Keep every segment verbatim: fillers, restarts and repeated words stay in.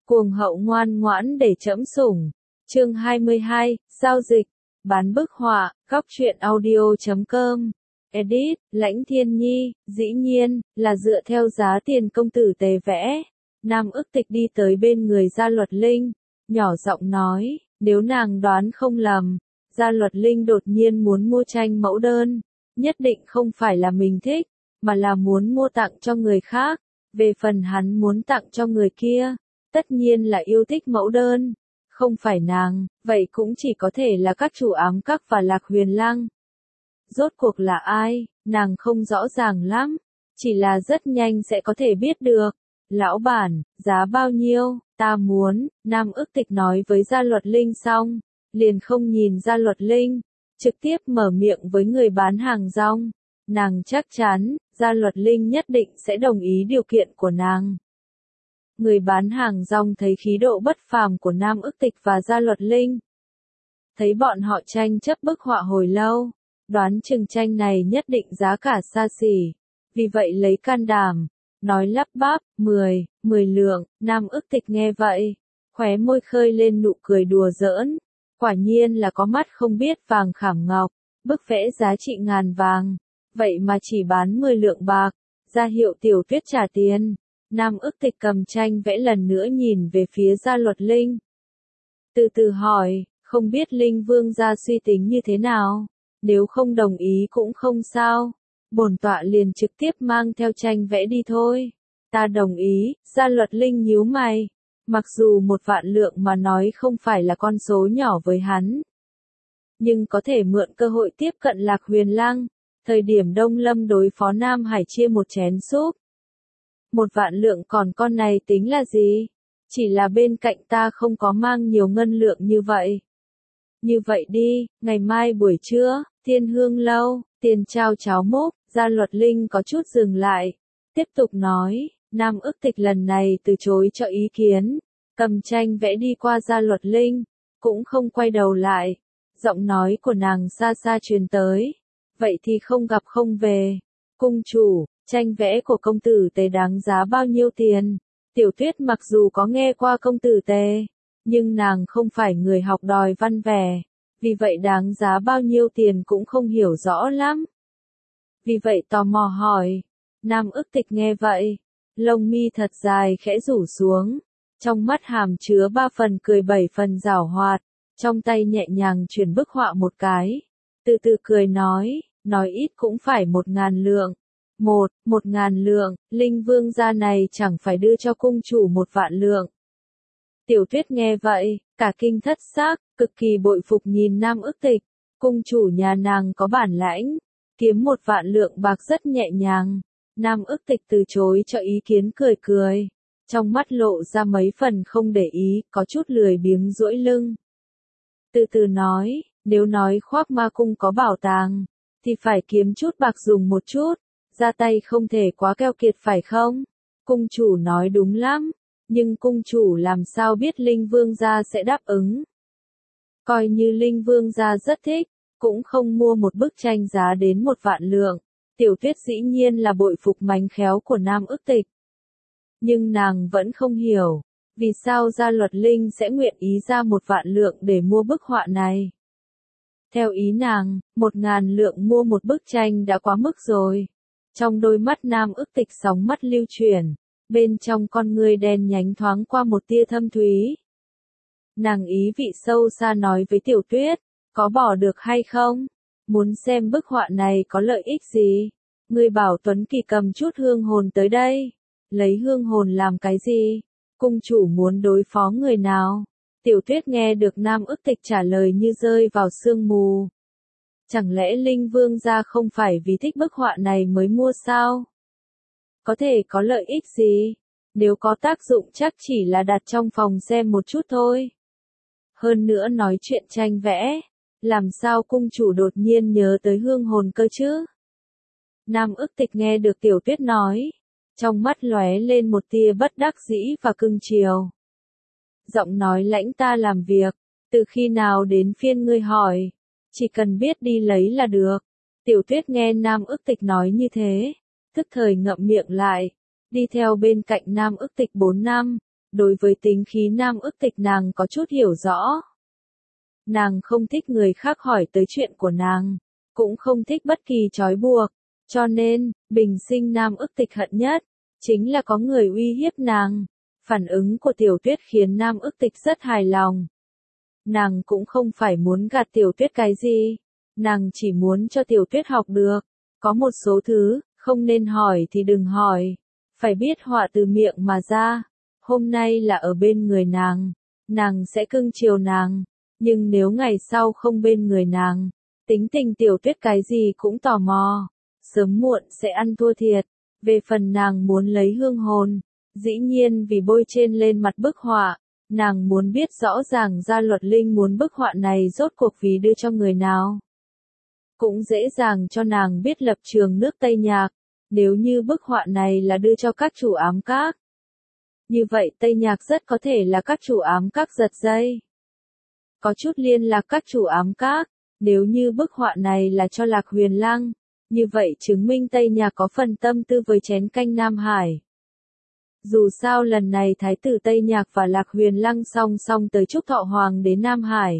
Cuồng hậu ngoan ngoãn để trẫm sủng. Chương hai mươi hai, giao dịch, bán bức họa, góc truyện audio chấm com. Edit, Lãnh Thiên Nhi, dĩ nhiên, là dựa theo giá tiền công tử tề vẽ. Nam ức tịch đi tới bên người Gia Luật Linh, nhỏ giọng nói, nếu nàng đoán không lầm, Gia Luật Linh đột nhiên muốn mua tranh mẫu đơn, nhất định không phải là mình thích, mà là muốn mua tặng cho người khác. Về phần hắn muốn tặng cho người kia, tất nhiên là yêu thích mẫu đơn, không phải nàng, vậy cũng chỉ có thể là các chủ ám các và Lạc Huyền Lăng. Rốt cuộc là ai, nàng không rõ ràng lắm, chỉ là rất nhanh sẽ có thể biết được. Lão bản, giá bao nhiêu, ta muốn, Nam ức tịch nói với Gia Luật Linh xong, liền không nhìn Gia Luật Linh, trực tiếp mở miệng với người bán hàng rong. Nàng chắc chắn, Gia Luật Linh nhất định sẽ đồng ý điều kiện của nàng. Người bán hàng rong thấy khí độ bất phàm của Nam ức tịch và Gia Luật Linh. Thấy bọn họ tranh chấp bức họa hồi lâu, đoán chừng tranh này nhất định giá cả xa xỉ. Vì vậy lấy can đảm, nói lắp bắp, mười, mười lượng. Nam ức tịch nghe vậy, khóe môi khơi lên nụ cười đùa giỡn. Quả nhiên là có mắt không biết vàng khảm ngọc, bức vẽ giá trị ngàn vàng. Vậy mà chỉ bán mười lượng bạc, ra hiệu Tiểu Tuyết trả tiền. Nam ức tịch cầm tranh vẽ lần nữa nhìn về phía Gia Luật Linh. Từ từ hỏi, không biết Linh Vương gia suy tính như thế nào, nếu không đồng ý cũng không sao, bổn tọa liền trực tiếp mang theo tranh vẽ đi thôi. Ta đồng ý, Gia Luật Linh nhíu mày, mặc dù một vạn lượng mà nói không phải là con số nhỏ với hắn, nhưng có thể mượn cơ hội tiếp cận Lạc Huyền Lăng, thời điểm Đông Lâm đối phó Nam Hải chia một chén súp. Một vạn lượng còn con này tính là gì? Chỉ là bên cạnh ta không có mang nhiều ngân lượng như vậy. Như vậy đi, ngày mai buổi trưa, Thiên Hương Lâu, tiền trao cháo múc. Gia Luật Linh có chút dừng lại, tiếp tục nói, Nam ức tịch lần này từ chối cho ý kiến, cầm tranh vẽ đi qua Gia Luật Linh, cũng không quay đầu lại. Giọng nói của nàng xa xa truyền tới, vậy thì không gặp không về. Cung chủ, tranh vẽ của công tử Tề đáng giá bao nhiêu tiền? Tiểu Tuyết mặc dù có nghe qua công tử Tề, nhưng nàng không phải người học đòi văn vẻ, vì vậy đáng giá bao nhiêu tiền cũng không hiểu rõ lắm. Vì vậy tò mò hỏi. Nam ức tịch nghe vậy, lông mi thật dài khẽ rủ xuống, trong mắt hàm chứa ba phần cười bảy phần giảo hoạt, trong tay nhẹ nhàng chuyển bức họa một cái, từ từ cười nói, nói ít cũng phải một ngàn lượng. Một, một ngàn lượng, Linh Vương gia này chẳng phải đưa cho cung chủ một vạn lượng. Tiểu Tuyết nghe vậy, cả kinh thất xác, cực kỳ bội phục nhìn Nam ức tịch, cung chủ nhà nàng có bản lãnh, kiếm một vạn lượng bạc rất nhẹ nhàng. Nam ức tịch từ chối cho ý kiến cười cười, trong mắt lộ ra mấy phần không để ý, có chút lười biếng duỗi lưng. Từ từ nói, nếu nói Khoác Ma Cung có bảo tàng, thì phải kiếm chút bạc dùng một chút, ra tay không thể quá keo kiệt phải không? Cung chủ nói đúng lắm, nhưng cung chủ làm sao biết Linh Vương gia sẽ đáp ứng? Coi như Linh Vương gia rất thích, cũng không mua một bức tranh giá đến một vạn lượng. Tiểu Tuyết dĩ nhiên là bội phục mánh khéo của Nam ức tịch. Nhưng nàng vẫn không hiểu, vì sao Gia Luật Linh sẽ nguyện ý ra một vạn lượng để mua bức họa này. Theo ý nàng, một ngàn lượng mua một bức tranh đã quá mức rồi. Trong đôi mắt Nam ức tịch sóng mắt lưu chuyển, bên trong con ngươi đen nhánh thoáng qua một tia thâm thúy. Nàng ý vị sâu xa nói với Tiểu Tuyết, có bỏ được hay không? Muốn xem bức họa này có lợi ích gì? Ngươi bảo Tuấn Kỳ cầm chút hương hồn tới đây. Lấy hương hồn làm cái gì? Cung chủ muốn đối phó người nào? Tiểu Tuyết nghe được Nam ức tịch trả lời như rơi vào sương mù. Chẳng lẽ Linh Vương gia không phải vì thích bức họa này mới mua sao? Có thể có lợi ích gì? Nếu có tác dụng chắc chỉ là đặt trong phòng xem một chút thôi. Hơn nữa nói chuyện tranh vẽ, làm sao cung chủ đột nhiên nhớ tới hương hồn cơ chứ? Nam ức tịch nghe được Tiểu Tuyết nói, trong mắt lóe lên một tia bất đắc dĩ và cưng chiều. Giọng nói lãnh ta làm việc, từ khi nào đến phiên ngươi hỏi, chỉ cần biết đi lấy là được. Tiểu Tuyết nghe Nam ức tịch nói như thế, tức thời ngậm miệng lại, đi theo bên cạnh Nam ức tịch bốn năm, đối với tính khí Nam Ức Tịch nàng có chút hiểu rõ. Nàng không thích người khác hỏi tới chuyện của nàng, cũng không thích bất kỳ trói buộc, cho nên, bình sinh Nam Ức Tịch hận nhất, chính là có người uy hiếp nàng. Phản ứng của Tiểu Tuyết khiến Nam Ức Tịch rất hài lòng. Nàng cũng không phải muốn gạt Tiểu Tuyết cái gì, nàng chỉ muốn cho Tiểu Tuyết học được. Có một số thứ, không nên hỏi thì đừng hỏi, phải biết họa từ miệng mà ra. Hôm nay là ở bên người nàng, nàng sẽ cưng chiều nàng, nhưng nếu ngày sau không bên người nàng, tính tình Tiểu Tuyết cái gì cũng tò mò, sớm muộn sẽ ăn thua thiệt. Về phần nàng muốn lấy hương hồn, dĩ nhiên vì bôi trên lên mặt bức họa, nàng muốn biết rõ ràng Gia Luật Linh muốn bức họa này rốt cuộc vì đưa cho người nào. Cũng dễ dàng cho nàng biết lập trường nước Tây Nhạc, nếu như bức họa này là đưa cho các chủ ám các. Như vậy Tây Nhạc rất có thể là các chủ ám các giật dây. Có chút liên lạc các chủ ám các, nếu như bức họa này là cho Lạc Huyền Lăng, như vậy chứng minh Tây Nhạc có phần tâm tư với chén canh Nam Hải. Dù sao lần này Thái tử Tây Nhạc và Lạc Huyền Lăng song song tới chúc thọ hoàng đến Nam Hải.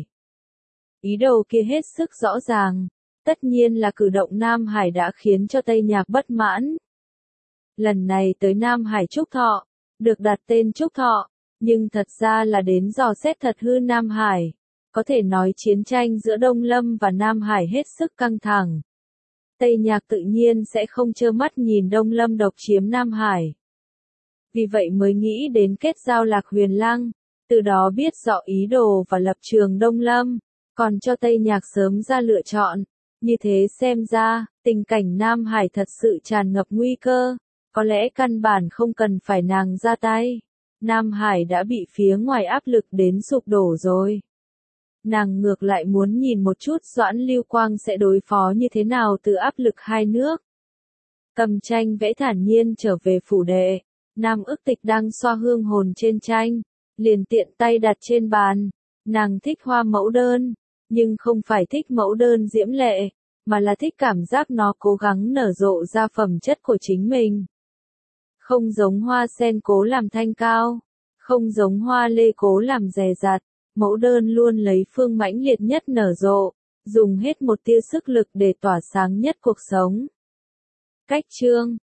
Ý đồ kia hết sức rõ ràng, tất nhiên là cử động Nam Hải đã khiến cho Tây Nhạc bất mãn. Lần này tới Nam Hải chúc thọ, được đặt tên chúc thọ, nhưng thật ra là đến dò xét thật hư Nam Hải. Có thể nói chiến tranh giữa Đông Lâm và Nam Hải hết sức căng thẳng. Tây Nhạc tự nhiên sẽ không trơ mắt nhìn Đông Lâm độc chiếm Nam Hải. Vì vậy mới nghĩ đến kết giao Lạc Huyền Lăng, từ đó biết rõ ý đồ và lập trường Đông Lâm, còn cho Tây Nhạc sớm ra lựa chọn. Như thế xem ra, tình cảnh Nam Hải thật sự tràn ngập nguy cơ, có lẽ căn bản không cần phải nàng ra tay. Nam Hải đã bị phía ngoài áp lực đến sụp đổ rồi. Nàng ngược lại muốn nhìn một chút Doãn Lưu Quang sẽ đối phó như thế nào từ áp lực hai nước. Cầm tranh vẽ thản nhiên trở về phủ đệ, Nam Ức Tịch đang xoa hương hồn trên tranh, liền tiện tay đặt trên bàn. Nàng thích hoa mẫu đơn, nhưng không phải thích mẫu đơn diễm lệ, mà là thích cảm giác nó cố gắng nở rộ ra phẩm chất của chính mình. Không giống hoa sen cố làm thanh cao, không giống hoa lê cố làm dè dặt, mẫu đơn luôn lấy phương mãnh liệt nhất nở rộ, dùng hết một tia sức lực để tỏa sáng nhất cuộc sống. Cách chương